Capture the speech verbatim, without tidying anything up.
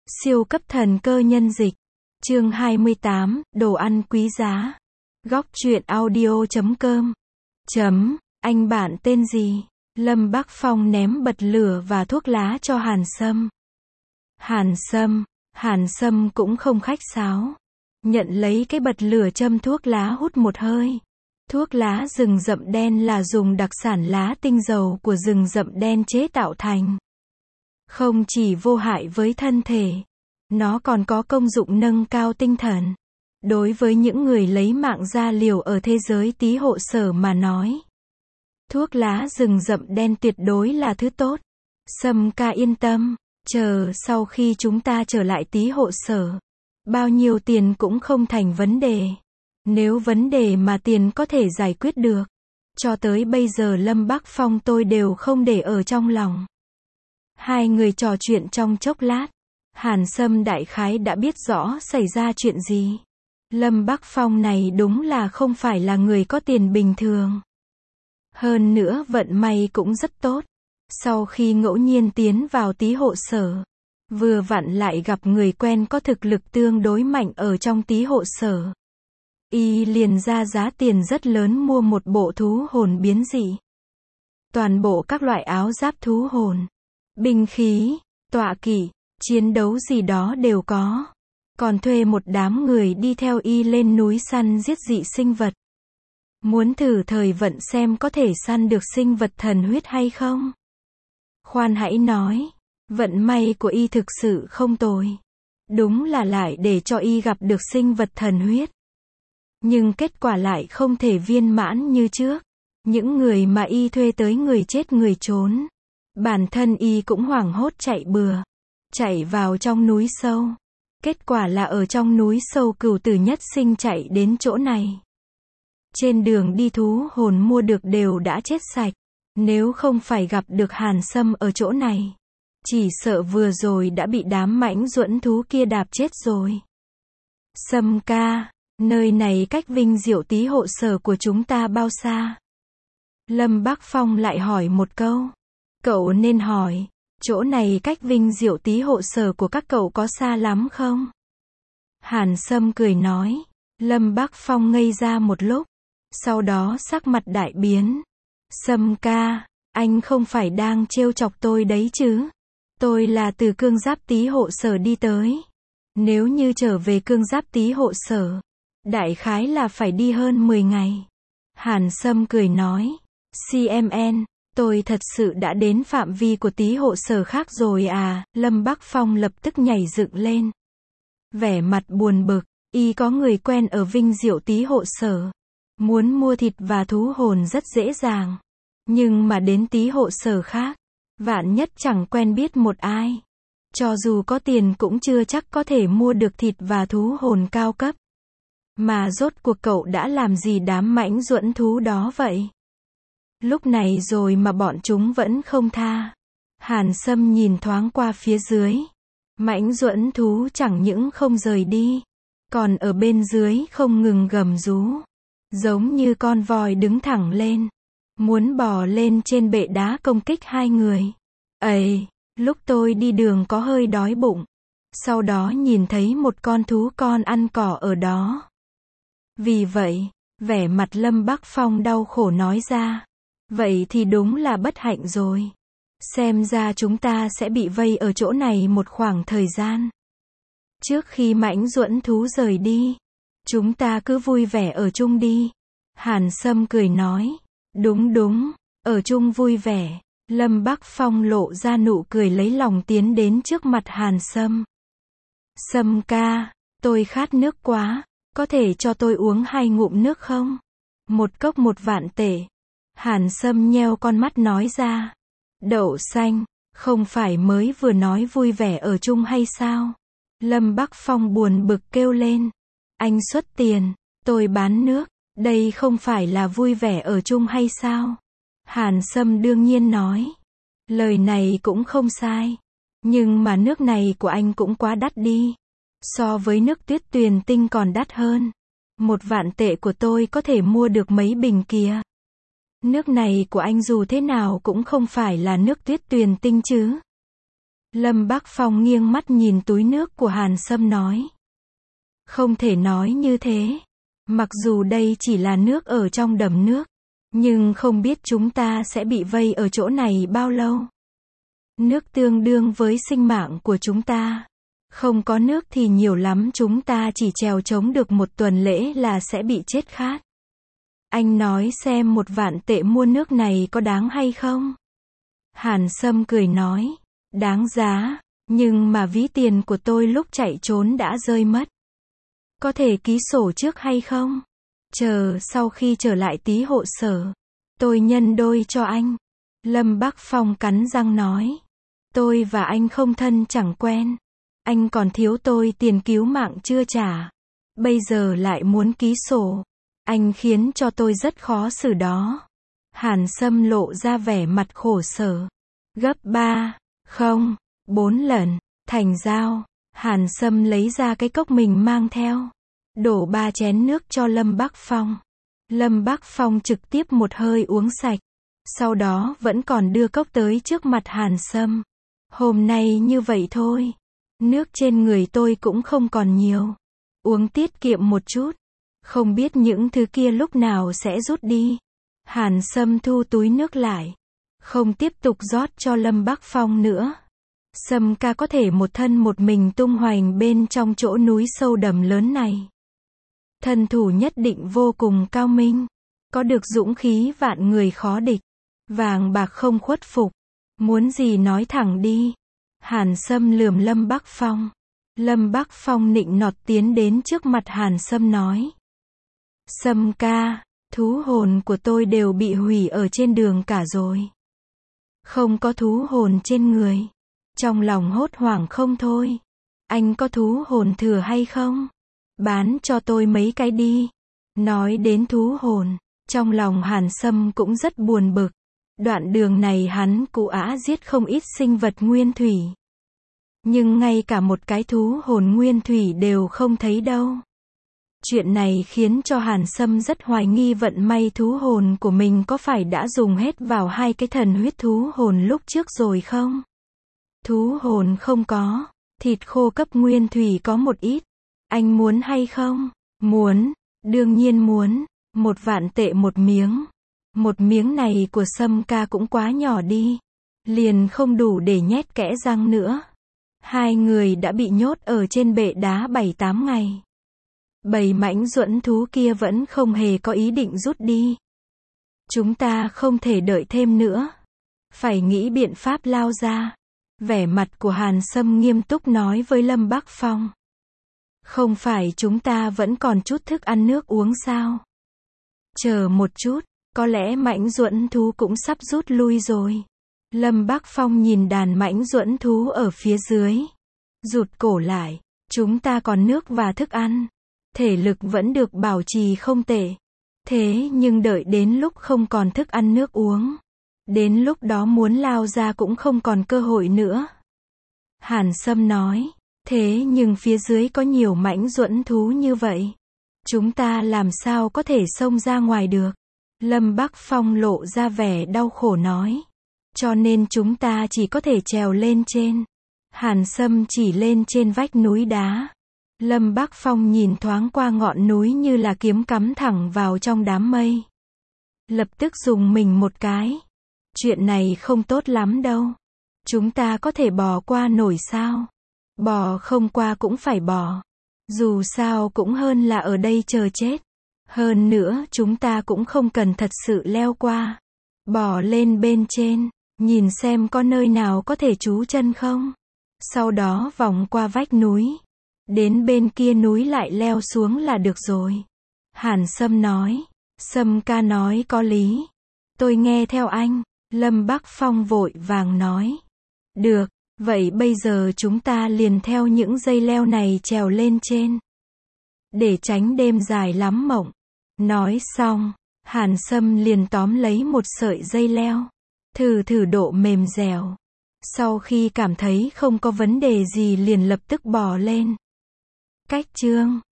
Siêu cấp thần cơ nhân dịch. Chương hai mươi tám, đồ ăn quý giá. Góc truyện audio chấm com. Chấm, anh bạn tên gì? Lâm Bắc Phong ném bật lửa và thuốc lá cho Hàn Sâm. Hàn Sâm, Hàn Sâm cũng không khách sáo. Nhận lấy cái bật lửa châm thuốc lá hút một hơi. Thuốc lá rừng rậm đen là dùng đặc sản lá tinh dầu của rừng rậm đen chế tạo thành. Không chỉ vô hại với thân thể, nó còn có công dụng nâng cao tinh thần. Đối với những người lấy mạng ra liều ở thế giới tí hộ sở mà nói, thuốc lá rừng rậm đen tuyệt đối là thứ tốt. Sâm ca yên tâm, chờ sau khi chúng ta trở lại tí hộ sở, bao nhiêu tiền cũng không thành vấn đề. Nếu vấn đề mà tiền có thể giải quyết được, cho tới bây giờ Lâm Bắc Phong tôi đều không để ở trong lòng. Hai người trò chuyện trong chốc lát, Hàn Sâm đại khái đã biết rõ xảy ra chuyện gì. Lâm Bắc Phong này đúng là không phải là người có tiền bình thường. Hơn nữa vận may cũng rất tốt. Sau khi ngẫu nhiên tiến vào tí hộ sở, vừa vặn lại gặp người quen có thực lực tương đối mạnh ở trong tí hộ sở. Y liền ra giá tiền rất lớn mua một bộ thú hồn biến dị. Toàn bộ các loại áo giáp thú hồn, binh khí, tọa kỵ, chiến đấu gì đó đều có. Còn thuê một đám người đi theo Y lên núi săn giết dị sinh vật. Muốn thử thời vận xem có thể săn được sinh vật thần huyết hay không? Khoan hãy nói, vận may của Y thực sự không tồi. Đúng là lại để cho Y gặp được sinh vật thần huyết. Nhưng kết quả lại không thể viên mãn như trước. Những người mà Y thuê tới người chết người trốn. Bản thân Y cũng hoảng hốt chạy bừa. Chạy vào trong núi sâu. Kết quả là ở trong núi sâu cửu tử nhất sinh chạy đến chỗ này. Trên đường đi thú hồn mua được đều đã chết sạch. Nếu không phải gặp được Hàn Sâm ở chỗ này, chỉ sợ vừa rồi đã bị đám mãnh duẫn thú kia đạp chết rồi. Sâm ca, nơi này cách Vinh Diệu tí hộ sở của chúng ta bao xa? Lâm Bắc Phong lại hỏi một câu. Cậu nên hỏi, chỗ này cách Vinh Diệu tí hộ sở của các cậu có xa lắm không? Hàn Sâm cười nói. Lâm Bắc Phong ngây ra một lúc, sau đó sắc mặt đại biến. Sâm ca, anh không phải đang trêu chọc tôi đấy chứ? Tôi là từ Cương Giáp tí hộ sở đi tới. Nếu như trở về Cương Giáp tí hộ sở, đại khái là phải đi hơn mười ngày. Hàn Sâm cười nói. xê em en, tôi thật sự đã đến phạm vi của tí hộ sở khác rồi à? Lâm Bắc Phong lập tức nhảy dựng lên. Vẻ mặt buồn bực, Y có người quen ở Vinh Diệu tí hộ sở. Muốn mua thịt và thú hồn rất dễ dàng. Nhưng mà đến tí hộ sở khác, vạn nhất chẳng quen biết một ai. Cho dù có tiền cũng chưa chắc có thể mua được thịt và thú hồn cao cấp. Mà rốt cuộc cậu đã làm gì đám mãnh duẫn thú đó vậy? Lúc này rồi mà bọn chúng vẫn không tha. Hàn Sâm nhìn thoáng qua phía dưới. Mãnh duẫn thú chẳng những không rời đi, còn ở bên dưới không ngừng gầm rú. Giống như con voi đứng thẳng lên, muốn bò lên trên bệ đá công kích hai người. Ây, lúc tôi đi đường có hơi đói bụng. Sau đó nhìn thấy một con thú con ăn cỏ ở đó. Vì vậy, vẻ mặt Lâm Bắc Phong đau khổ nói ra. Vậy thì đúng là bất hạnh rồi. Xem ra chúng ta sẽ bị vây ở chỗ này một khoảng thời gian. Trước khi mãnh duẫn thú rời đi, chúng ta cứ vui vẻ ở chung đi. Hàn Sâm cười nói. Đúng đúng, ở chung vui vẻ. Lâm Bắc Phong lộ ra nụ cười lấy lòng tiến đến trước mặt Hàn Sâm. Sâm ca, tôi khát nước quá, có thể cho tôi uống hai ngụm nước không? Một cốc một vạn tệ. Hàn Sâm nheo con mắt nói ra. Đậu xanh, không phải mới vừa nói vui vẻ ở chung hay sao? Lâm Bắc Phong buồn bực kêu lên. Anh xuất tiền, tôi bán nước, đây không phải là vui vẻ ở chung hay sao? Hàn Sâm đương nhiên nói. Lời này cũng không sai. Nhưng mà nước này của anh cũng quá đắt đi. So với nước Tuyết Tuyền Tinh còn đắt hơn. Một vạn tệ của tôi có thể mua được mấy bình kia. Nước này của anh dù thế nào cũng không phải là nước Tuyết Tuyền Tinh chứ. Lâm Bắc Phong nghiêng mắt nhìn túi nước của Hàn Sâm nói. Không thể nói như thế. Mặc dù đây chỉ là nước ở trong đầm nước, nhưng không biết chúng ta sẽ bị vây ở chỗ này bao lâu. Nước tương đương với sinh mạng của chúng ta. Không có nước thì nhiều lắm chúng ta chỉ trèo trống được một tuần lễ là sẽ bị chết khát. Anh nói xem một vạn tệ mua nước này có đáng hay không? Hàn Sâm cười nói. Đáng giá, nhưng mà ví tiền của tôi lúc chạy trốn đã rơi mất. Có thể ký sổ trước hay không? Chờ sau khi trở lại tí hộ sở, tôi nhân đôi cho anh. Lâm Bắc Phong cắn răng nói. Tôi và anh không thân chẳng quen. Anh còn thiếu tôi tiền cứu mạng chưa trả. Bây giờ lại muốn ký sổ. Anh khiến cho tôi rất khó xử đó. Hàn Sâm lộ ra vẻ mặt khổ sở. Gấp ba, không, bốn lần. Thành giao. Hàn Sâm lấy ra cái cốc mình mang theo. Đổ ba chén nước cho Lâm Bắc Phong. Lâm Bắc Phong trực tiếp một hơi uống sạch. Sau đó vẫn còn đưa cốc tới trước mặt Hàn Sâm. Hôm nay như vậy thôi. Nước trên người tôi cũng không còn nhiều. Uống tiết kiệm một chút. Không biết những thứ kia lúc nào sẽ rút đi. Hàn Sâm thu túi nước lại. Không tiếp tục rót cho Lâm Bắc Phong nữa. Sâm ca có thể một thân một mình tung hoành bên trong chỗ núi sâu đầm lớn này. Thân thủ nhất định vô cùng cao minh. Có được dũng khí vạn người khó địch. Vàng bạc không khuất phục. Muốn gì nói thẳng đi. Hàn Sâm lườm Lâm Bắc Phong. Lâm Bắc Phong nịnh nọt tiến đến trước mặt Hàn Sâm nói. Sâm ca, thú hồn của tôi đều bị hủy ở trên đường cả rồi. Không có thú hồn trên người. Trong lòng hốt hoảng không thôi. Anh có thú hồn thừa hay không? Bán cho tôi mấy cái đi. Nói đến thú hồn, trong lòng Hàn Sâm cũng rất buồn bực. Đoạn đường này hắn cụ ả giết không ít sinh vật nguyên thủy. Nhưng ngay cả một cái thú hồn nguyên thủy đều không thấy đâu. Chuyện này khiến cho Hàn Sâm rất hoài nghi vận may thú hồn của mình có phải đã dùng hết vào hai cái thần huyết thú hồn lúc trước rồi không? Thú hồn không có, thịt khô cấp nguyên thủy có một ít. Anh muốn hay không? Muốn, đương nhiên muốn. Một vạn tệ một miếng. Một miếng này của Sâm ca cũng quá nhỏ đi. Liền không đủ để nhét kẽ răng nữa. Hai người đã bị nhốt ở trên bệ đá bảy tám ngày. Bầy mãnh duẫn thú kia vẫn không hề có ý định rút đi. Chúng ta không thể đợi thêm nữa. Phải nghĩ biện pháp lao ra. Vẻ mặt của Hàn Sâm nghiêm túc nói với Lâm Bắc Phong. Không phải chúng ta vẫn còn chút thức ăn nước uống sao? Chờ một chút, có lẽ mãnh duẫn thú cũng sắp rút lui rồi. Lâm Bắc Phong nhìn đàn mãnh duẫn thú ở phía dưới. Rụt cổ lại, chúng ta còn nước và thức ăn. Thể lực vẫn được bảo trì không tệ. Thế nhưng đợi đến lúc không còn thức ăn nước uống. Đến lúc đó muốn lao ra cũng không còn cơ hội nữa. Hàn Sâm nói, thế nhưng phía dưới có nhiều mãnh duẫn thú như vậy. Chúng ta làm sao có thể xông ra ngoài được? Lâm Bắc Phong lộ ra vẻ đau khổ nói. Cho nên chúng ta chỉ có thể trèo lên trên. Hàn Sâm chỉ lên trên vách núi đá. Lâm Bắc Phong nhìn thoáng qua ngọn núi như là kiếm cắm thẳng vào trong đám mây. Lập tức dùng mình một cái. Chuyện này không tốt lắm đâu. Chúng ta có thể bò qua nổi sao? Bò không qua cũng phải bò. Dù sao cũng hơn là ở đây chờ chết. Hơn nữa chúng ta cũng không cần thật sự leo qua. Bò lên bên trên, nhìn xem có nơi nào có thể trú chân không. Sau đó vòng qua vách núi. Đến bên kia núi lại leo xuống là được rồi. Hàn Sâm nói. Sâm ca nói có lý. Tôi nghe theo anh. Lâm Bắc Phong vội vàng nói. Được, vậy bây giờ chúng ta liền theo những dây leo này trèo lên trên. Để tránh đêm dài lắm mộng. Nói xong, Hàn Sâm liền tóm lấy một sợi dây leo. Thử thử độ mềm dẻo. Sau khi cảm thấy không có vấn đề gì liền lập tức bò lên. Cách chương